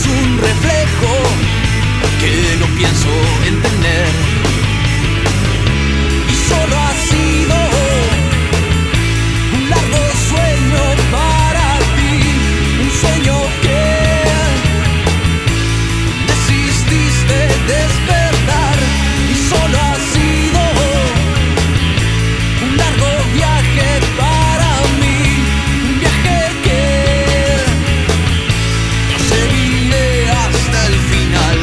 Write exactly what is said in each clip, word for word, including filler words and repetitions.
un reflejo que no pienso entender. Y solo ha sido un largo sueño para ti, un sueño que desististe despertar. Y solo ha sido un largo viaje para mí, un viaje que yo seguiré hasta el final.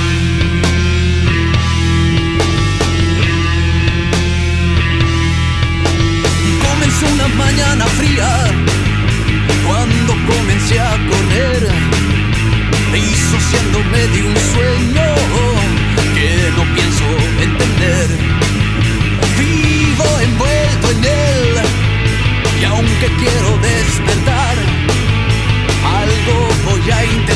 Comenzó una mañana fría cuando comencé a correr, disociándome de un sueño que no pienso entender. Vivo envuelto en él y aunque quiero despertar, algo voy a intentar.